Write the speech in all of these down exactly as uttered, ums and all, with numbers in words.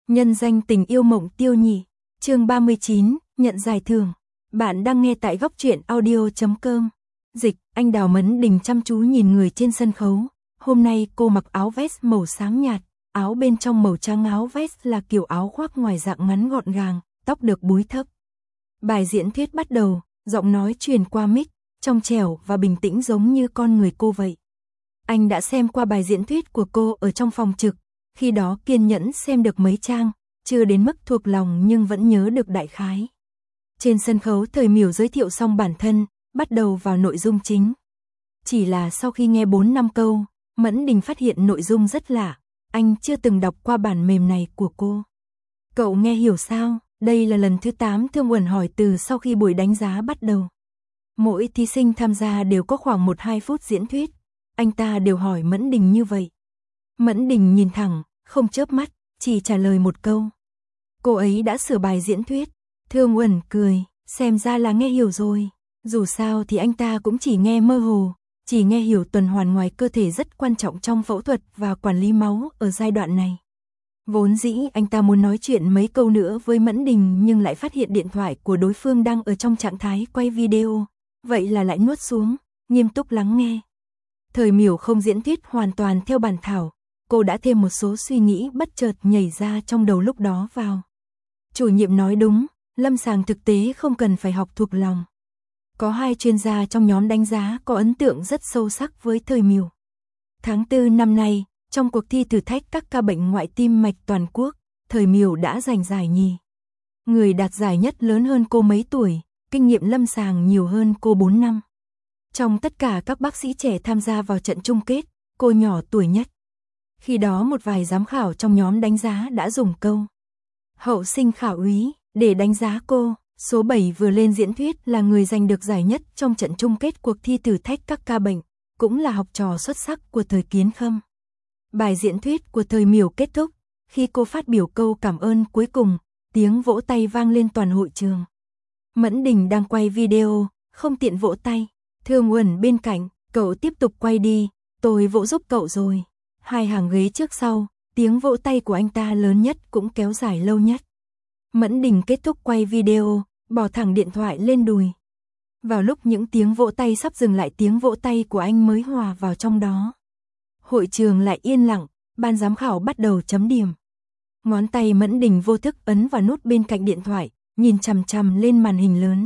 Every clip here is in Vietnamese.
Nhân danh tình yêu Mộng Tiêu Nhị, chương ba mươi chín, nhận giải thưởng. Bạn đang nghe tại góc truyện audio chấm com. Dịch, anh Đào Mẫn Đình chăm chú nhìn người trên sân khấu. Hôm nay cô mặc áo vest màu sáng nhạt, áo bên trong màu trắng, áo vest là kiểu áo khoác ngoài dạng ngắn gọn gàng, tóc được búi thấp. Bài diễn thuyết bắt đầu, giọng nói truyền qua mic, trong trẻo và bình tĩnh giống như con người cô vậy. Anh đã xem qua bài diễn thuyết của cô ở trong phòng trực, khi đó kiên nhẫn xem được mấy trang, chưa đến mức thuộc lòng nhưng vẫn nhớ được đại khái. Trên sân khấu Thời Miểu giới thiệu xong bản thân, bắt đầu vào nội dung chính. Chỉ là sau khi nghe bốn năm câu, Mẫn Đình phát hiện nội dung rất lạ, anh chưa từng đọc qua bản mềm này của cô. Cậu nghe hiểu sao? Đây là lần thứ tám Thương Uẩn hỏi từ sau khi buổi đánh giá bắt đầu. Mỗi thí sinh tham gia đều có khoảng một hai phút diễn thuyết, anh ta đều hỏi Mẫn Đình như vậy. Mẫn Đình nhìn thẳng, không chớp mắt, chỉ trả lời một câu. Cô ấy đã sửa bài diễn thuyết. Thương Uẩn cười, xem ra là nghe hiểu rồi. Dù sao thì anh ta cũng chỉ nghe mơ hồ, chỉ nghe hiểu tuần hoàn ngoài cơ thể rất quan trọng trong phẫu thuật và quản lý máu ở giai đoạn này. Vốn dĩ anh ta muốn nói chuyện mấy câu nữa với Mẫn Đình nhưng lại phát hiện điện thoại của đối phương đang ở trong trạng thái quay video, vậy là lại nuốt xuống, nghiêm túc lắng nghe. Thời Miểu không diễn thuyết hoàn toàn theo bản thảo, cô đã thêm một số suy nghĩ bất chợt nhảy ra trong đầu lúc đó vào. Chủ nhiệm nói đúng, lâm sàng thực tế không cần phải học thuộc lòng. Có hai chuyên gia trong nhóm đánh giá có ấn tượng rất sâu sắc với Thời Miểu. Tháng tư năm nay, trong cuộc thi thử thách các ca bệnh ngoại tim mạch toàn quốc, Thời Miểu đã giành giải nhì. Người đạt giải nhất lớn hơn cô mấy tuổi, kinh nghiệm lâm sàng nhiều hơn cô bốn năm. Trong tất cả các bác sĩ trẻ tham gia vào trận chung kết, cô nhỏ tuổi nhất. Khi đó một vài giám khảo trong nhóm đánh giá đã dùng câu hậu sinh khảo úy để đánh giá cô. Số bảy vừa lên diễn thuyết là người giành được giải nhất trong trận chung kết cuộc thi thử thách các ca bệnh, cũng là học trò xuất sắc của Thời Kiến Khâm. Bài diễn thuyết của Thời Miểu kết thúc, khi cô phát biểu câu cảm ơn cuối cùng, tiếng vỗ tay vang lên toàn hội trường. Mẫn Đình đang quay video, không tiện vỗ tay. Thương Uẩn bên cạnh, cậu tiếp tục quay đi, tôi vỗ giúp cậu rồi. Hai hàng ghế trước sau, tiếng vỗ tay của anh ta lớn nhất cũng kéo dài lâu nhất. Mẫn Đình kết thúc quay video, bỏ thẳng điện thoại lên đùi. Vào lúc những tiếng vỗ tay sắp dừng lại, tiếng vỗ tay của anh mới hòa vào trong đó. Hội trường lại yên lặng, ban giám khảo bắt đầu chấm điểm. Ngón tay Mẫn Đình vô thức ấn vào nút bên cạnh điện thoại, nhìn chằm chằm lên màn hình lớn.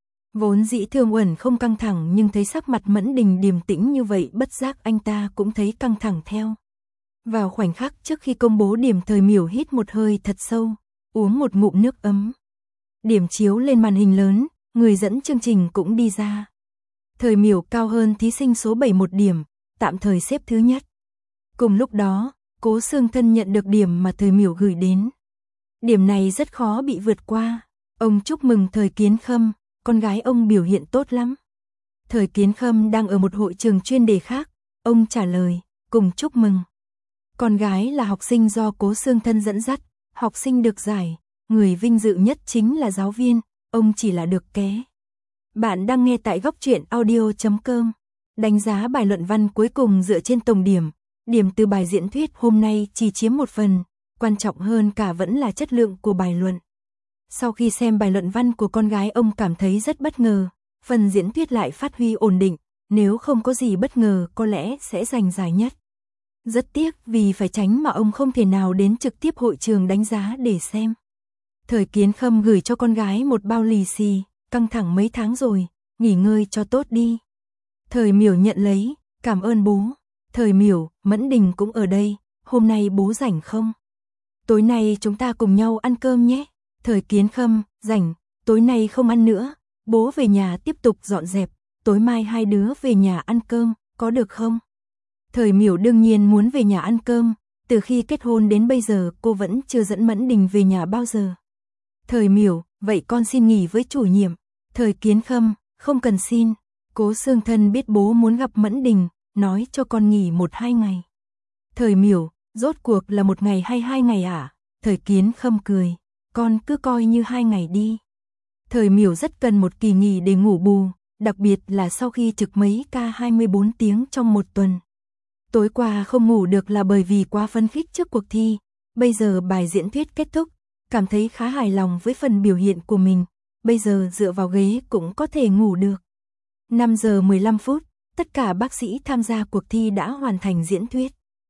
Vốn dĩ Thương Uẩn không căng thẳng nhưng thấy sắc mặt Mẫn Đình điềm tĩnh như vậy, bất giác anh ta cũng thấy căng thẳng theo. Vào khoảnh khắc trước khi công bố điểm, Thời Miểu hít một hơi thật sâu, uống một ngụm nước ấm. Điểm chiếu lên màn hình lớn, người dẫn chương trình cũng đi ra. Thời Miểu cao hơn thí sinh số bảy một điểm, tạm thời xếp thứ nhất. Cùng lúc đó, Cố Xương Thân nhận được điểm mà Thời Miểu gửi đến. Điểm này rất khó bị vượt qua. Ông chúc mừng Thời Kiến Khâm, con gái ông biểu hiện tốt lắm. Thời Kiến Khâm đang ở một hội trường chuyên đề khác, ông trả lời, cùng chúc mừng. Con gái là học sinh do Cố Xương Thân dẫn dắt, học sinh được giải, người vinh dự nhất chính là giáo viên, ông chỉ là được ké. Bạn đang nghe tại góc truyện audio chấm com. Đánh giá bài luận văn cuối cùng dựa trên tổng điểm, điểm từ bài diễn thuyết hôm nay chỉ chiếm một phần, quan trọng hơn cả vẫn là chất lượng của bài luận. Sau khi xem bài luận văn của con gái, ông cảm thấy rất bất ngờ, phần diễn thuyết lại phát huy ổn định, nếu không có gì bất ngờ có lẽ sẽ giành giải nhất. Rất tiếc vì phải tránh mà ông không thể nào đến trực tiếp hội trường đánh giá để xem. Thời Kiến Khâm gửi cho con gái một bao lì xì, căng thẳng mấy tháng rồi, nghỉ ngơi cho tốt đi. Thời Miểu nhận lấy, cảm ơn bố. Thời Miểu, Mẫn Đình cũng ở đây, hôm nay bố rảnh không? Tối nay chúng ta cùng nhau ăn cơm nhé. Thời Kiến Khâm, rảnh, tối nay không ăn nữa, bố về nhà tiếp tục dọn dẹp, tối mai hai đứa về nhà ăn cơm, có được không? Thời Miểu đương nhiên muốn về nhà ăn cơm, từ khi kết hôn đến bây giờ cô vẫn chưa dẫn Mẫn Đình về nhà bao giờ. Thời Miểu, vậy con xin nghỉ với chủ nhiệm. Thời Kiến Khâm, không cần xin, Cố Xương Thân biết bố muốn gặp Mẫn Đình, nói cho con nghỉ một hai ngày. Thời Miểu, rốt cuộc là một ngày hay hai ngày à? Thời Kiến Khâm cười, con cứ coi như hai ngày đi. Thời Miểu rất cần một kỳ nghỉ để ngủ bù, đặc biệt là sau khi trực mấy ca hai mươi bốn tiếng trong một tuần. Tối qua không ngủ được là bởi vì quá phấn khích trước cuộc thi, Bây giờ bài diễn thuyết kết thúc, cảm thấy khá hài lòng với phần biểu hiện của mình, bây giờ dựa vào ghế cũng có thể ngủ được. năm giờ mười lăm phút, tất cả bác sĩ tham gia cuộc thi đã hoàn thành diễn thuyết.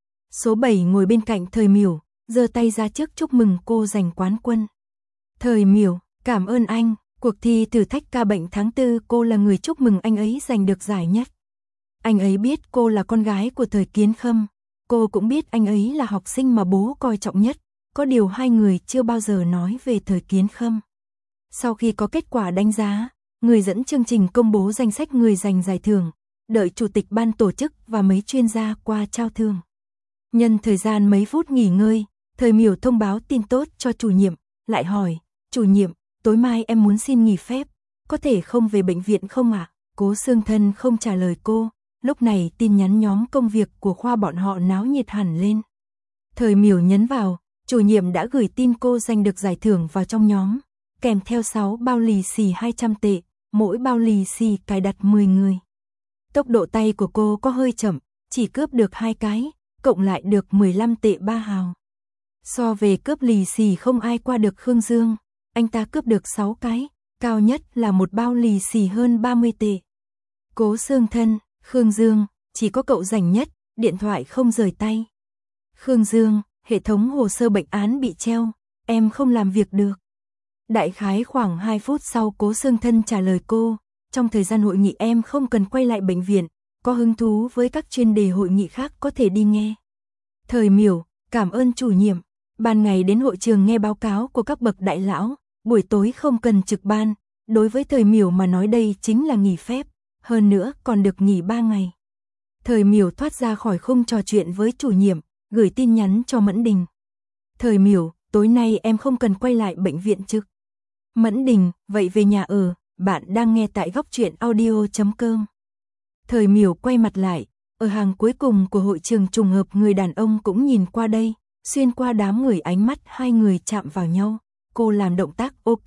Số bảy ngồi bên cạnh Thời Miểu, giơ tay ra trước chúc mừng cô giành quán quân. Thời Miểu, cảm ơn anh, cuộc thi thử thách ca bệnh tháng tư cô là người chúc mừng anh ấy giành được giải nhất. Anh ấy biết cô là con gái của Thời Kiến Khâm, cô cũng biết anh ấy là học sinh mà bố coi trọng nhất, có điều hai người chưa bao giờ nói về Thời Kiến Khâm. Sau khi có kết quả đánh giá, người dẫn chương trình công bố danh sách người giành giải thưởng, đợi chủ tịch ban tổ chức và mấy chuyên gia qua trao thưởng. Nhân thời gian mấy phút nghỉ ngơi, Thời Miểu thông báo tin tốt cho chủ nhiệm, lại hỏi, chủ nhiệm, tối mai em muốn xin nghỉ phép, có thể không về bệnh viện không ạ? À? Cố Xương Thân không trả lời cô, lúc này tin nhắn nhóm công việc của khoa bọn họ náo nhiệt hẳn lên. Thời Miểu nhấn vào, chủ nhiệm đã gửi tin cô giành được giải thưởng vào trong nhóm, kèm theo sáu bao lì xì hai trăm tệ, mỗi bao lì xì cài đặt mười người. Tốc độ tay của cô có hơi chậm, chỉ cướp được hai cái, cộng lại được mười lăm tệ ba hào. So về cướp lì xì không ai qua được Khương Dương, anh ta cướp được sáu cái, cao nhất là một bao lì xì hơn ba mươi tệ. Cố Xương Thân, Khương Dương, chỉ có cậu rảnh nhất, điện thoại không rời tay. Khương Dương, hệ thống hồ sơ bệnh án bị treo, em không làm việc được. Đại khái khoảng hai phút sau Cố Xương Thân trả lời cô, trong thời gian hội nghị em không cần quay lại bệnh viện, có hứng thú với các chuyên đề hội nghị khác có thể đi nghe. Thời Miểu, cảm ơn chủ nhiệm, ban ngày đến hội trường nghe báo cáo của các bậc đại lão, buổi tối không cần trực ban, đối với Thời Miểu mà nói đây chính là nghỉ phép, hơn nữa còn được nghỉ ba ngày. Thời Miểu thoát ra khỏi khung trò chuyện với chủ nhiệm, gửi tin nhắn cho Mẫn Đình. Thời Miểu, tối nay em không cần quay lại bệnh viện trực. Mẫn Đình, vậy về nhà ở, bạn đang nghe tại góc truyện audio chấm com. Thời Miểu quay mặt lại, ở hàng cuối cùng của hội trường trùng hợp người đàn ông cũng nhìn qua đây, xuyên qua đám người ánh mắt hai người chạm vào nhau, cô làm động tác ok.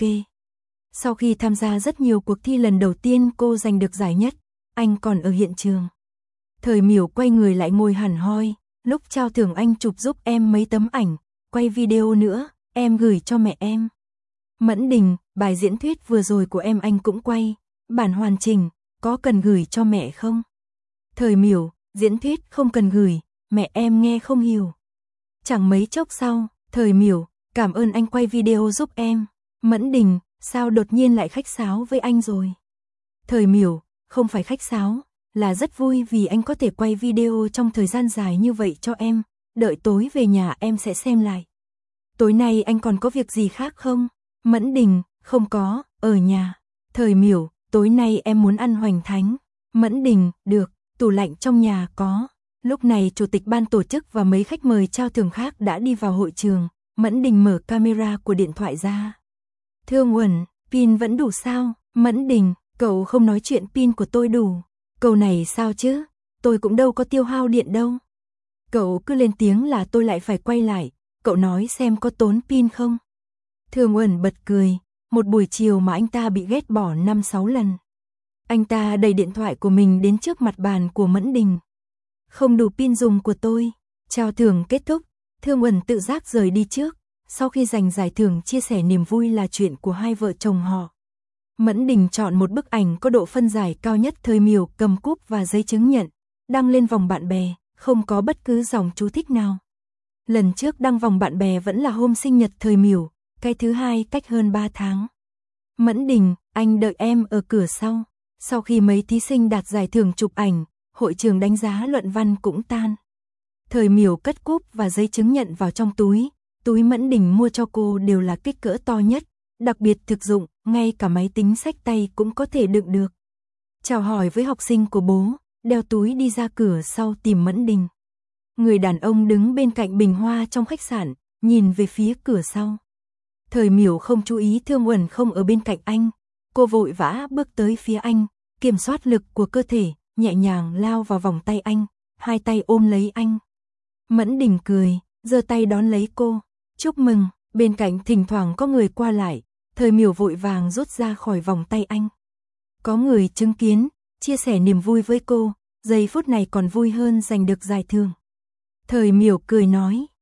Sau khi tham gia rất nhiều cuộc thi lần đầu tiên cô giành được giải nhất, anh còn ở hiện trường. Thời Miểu quay người lại ngồi hẳn hoi, lúc trao thưởng anh chụp giúp em mấy tấm ảnh, quay video nữa, em gửi cho mẹ em. Mẫn Đình, bài diễn thuyết vừa rồi của em anh cũng quay, bản hoàn chỉnh, có cần gửi cho mẹ không? Thời Miểu, diễn thuyết không cần gửi, mẹ em nghe không hiểu. Chẳng mấy chốc sau, Thời Miểu, cảm ơn anh quay video giúp em. Mẫn Đình, sao đột nhiên lại khách sáo với anh rồi? Thời Miểu, không phải khách sáo, là rất vui vì anh có thể quay video trong thời gian dài như vậy cho em, đợi tối về nhà em sẽ xem lại. Tối nay anh còn có việc gì khác không? Mẫn Đình, không có, ở nhà. Thời Miểu, tối nay em muốn ăn hoành thánh. Mẫn Đình, được, tủ lạnh trong nhà có. Lúc này chủ tịch ban tổ chức và mấy khách mời trao thưởng khác đã đi vào hội trường, Mẫn Đình mở camera của điện thoại ra. Thương Uẩn, pin vẫn đủ sao? Mẫn Đình, cậu không nói chuyện pin của tôi đủ. Câu này sao chứ? Tôi cũng đâu có tiêu hao điện đâu. Cậu cứ lên tiếng là tôi lại phải quay lại, cậu nói xem có tốn pin không? Thương Uẩn bật cười, một buổi chiều mà anh ta bị ghét bỏ năm sáu lần. Anh ta đẩy điện thoại của mình đến trước mặt bàn của Mẫn Đình. Không đủ pin dùng của tôi. Trao thưởng kết thúc, Thương Uẩn tự giác rời đi trước, sau khi giành giải thưởng chia sẻ niềm vui là chuyện của hai vợ chồng họ. Mẫn Đình chọn một bức ảnh có độ phân giải cao nhất. Thời Miểu cầm cúp và giấy chứng nhận, đăng lên vòng bạn bè, không có bất cứ dòng chú thích nào. Lần trước đăng vòng bạn bè vẫn là hôm sinh nhật Thời Miểu, cái thứ hai cách hơn ba tháng. Mẫn Đình, anh đợi em ở cửa sau. Sau khi mấy thí sinh đạt giải thưởng chụp ảnh, hội trường đánh giá luận văn cũng tan. Thời Miểu cất cúp và giấy chứng nhận vào trong túi, túi Mẫn Đình mua cho cô đều là kích cỡ to nhất, đặc biệt thực dụng, ngay cả máy tính xách tay cũng có thể đựng được. Chào hỏi với học sinh của bố, đeo túi đi ra cửa sau tìm Mẫn Đình. Người đàn ông đứng bên cạnh bình hoa trong khách sạn, nhìn về phía cửa sau. Thời Miểu không chú ý Thương Uẩn không ở bên cạnh anh, cô vội vã bước tới phía anh, kiểm soát lực của cơ thể, nhẹ nhàng lao vào vòng tay anh, hai tay ôm lấy anh. Mẫn Đình cười, giơ tay đón lấy cô, chúc mừng. Bên cạnh thỉnh thoảng có người qua lại, Thời Miểu vội vàng rút ra khỏi vòng tay anh. Có người chứng kiến, chia sẻ niềm vui với cô, giây phút này còn vui hơn giành được giải thưởng. Thời Miểu cười nói,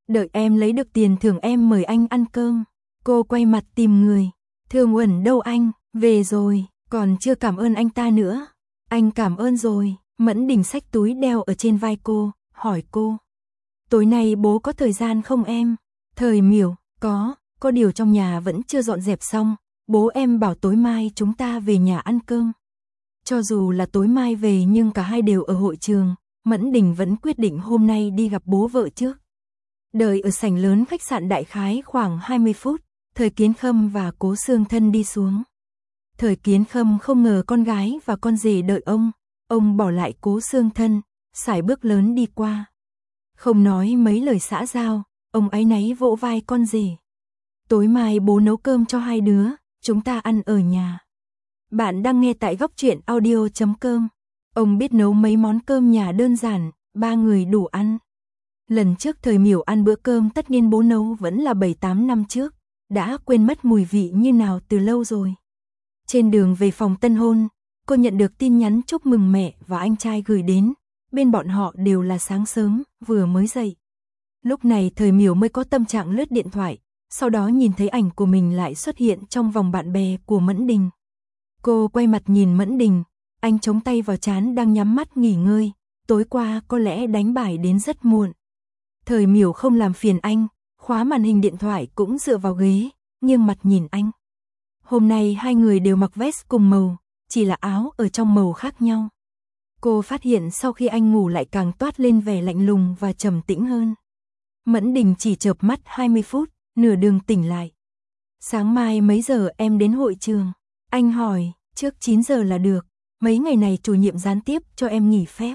Đợi em lấy được tiền thưởng em mời anh ăn cơm. Cô quay mặt tìm người. Thương Uẩn đâu anh, về rồi, còn chưa cảm ơn anh ta nữa. Anh cảm ơn rồi. Mẫn Đình xách túi đeo ở trên vai cô, hỏi cô. Tối nay bố có thời gian không em? Thời Miểu, có, có điều trong nhà vẫn chưa dọn dẹp xong, bố em bảo tối mai chúng ta về nhà ăn cơm. Cho dù là tối mai về nhưng cả hai đều ở hội trường, Mẫn Đình vẫn quyết định hôm nay đi gặp bố vợ trước. Đợi ở sảnh lớn khách sạn đại khái khoảng hai mươi phút, Thời Kiến Khâm và Cố Xương Thân đi xuống. Thời Kiến Khâm không ngờ con gái và con rể đợi ông, ông bỏ lại Cố Xương Thân, sải bước lớn đi qua. Không nói mấy lời xã giao, ông áy náy vỗ vai con rể. Tối mai bố nấu cơm cho hai đứa, chúng ta ăn ở nhà. Bạn đang nghe tại góc truyện audio chấm com. Ông biết nấu mấy món cơm nhà đơn giản, ba người đủ ăn. Lần trước Thời Miểu ăn bữa cơm tất niên bố nấu vẫn là bảy tám năm trước, đã quên mất mùi vị như nào từ lâu rồi. Trên đường về phòng tân hôn, cô nhận được tin nhắn chúc mừng mẹ và anh trai gửi đến, bên bọn họ đều là sáng sớm, vừa mới dậy. Lúc này Thời Miểu mới có tâm trạng lướt điện thoại, sau đó nhìn thấy ảnh của mình lại xuất hiện trong vòng bạn bè của Mẫn Đình. Cô quay mặt nhìn Mẫn Đình, anh chống tay vào trán đang nhắm mắt nghỉ ngơi, tối qua có lẽ đánh bài đến rất muộn. Thời Miểu không làm phiền anh, khóa màn hình điện thoại cũng dựa vào ghế, nghiêng mặt nhìn anh. Hôm nay hai người đều mặc vest cùng màu, chỉ là áo ở trong màu khác nhau. Cô phát hiện sau khi anh ngủ lại càng toát lên vẻ lạnh lùng và trầm tĩnh hơn. Mẫn Đình chỉ chợp mắt hai mươi phút, nửa đường tỉnh lại. Sáng mai mấy giờ em đến hội trường? Anh hỏi, trước chín giờ là được, mấy ngày này chủ nhiệm gián tiếp cho em nghỉ phép.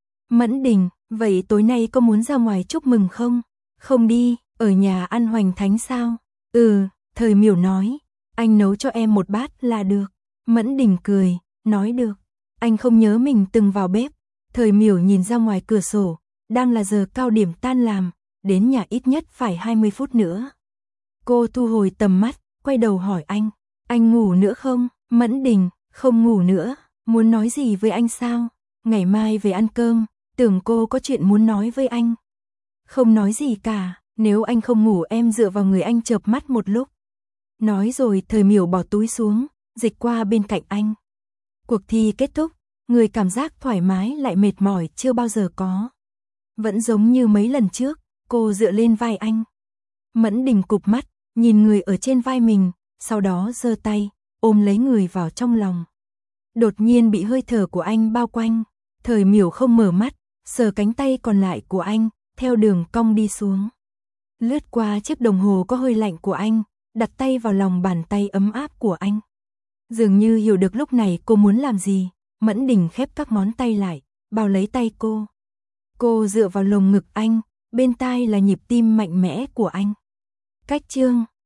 Mẫn Đình, vậy tối nay có muốn ra ngoài chúc mừng không? Không đi, ở nhà ăn hoành thánh sao? Ừ, Thời Miểu nói, anh nấu cho em một bát là được. Mẫn Đình cười, nói được. Anh không nhớ mình từng vào bếp. Thời Miểu nhìn ra ngoài cửa sổ, đang là giờ cao điểm tan làm, đến nhà ít nhất phải hai mươi phút nữa. Cô thu hồi tầm mắt, quay đầu hỏi anh, anh ngủ nữa không? Mẫn Đình, không ngủ nữa, muốn nói gì với anh sao? Ngày mai về ăn cơm, tưởng cô có chuyện muốn nói với anh. Không nói gì cả, nếu anh không ngủ em dựa vào người anh chợp mắt một lúc. Nói rồi Thời Miểu bỏ túi xuống, dịch qua bên cạnh anh. Cuộc thi kết thúc, người cảm giác thoải mái lại mệt mỏi chưa bao giờ có. Vẫn giống như mấy lần trước, cô dựa lên vai anh. Mẫn Đình cụp mắt, nhìn người ở trên vai mình, sau đó giơ tay, ôm lấy người vào trong lòng. Đột nhiên bị hơi thở của anh bao quanh, Thời Miểu không mở mắt, sờ cánh tay còn lại của anh, theo đường cong đi xuống. Lướt qua chiếc đồng hồ có hơi lạnh của anh, đặt tay vào lòng bàn tay ấm áp của anh. Dường như hiểu được lúc này cô muốn làm gì, Mẫn Đình khép các ngón tay lại, bao lấy tay cô. Cô dựa vào lồng ngực anh, bên tai là nhịp tim mạnh mẽ của anh. Cách chương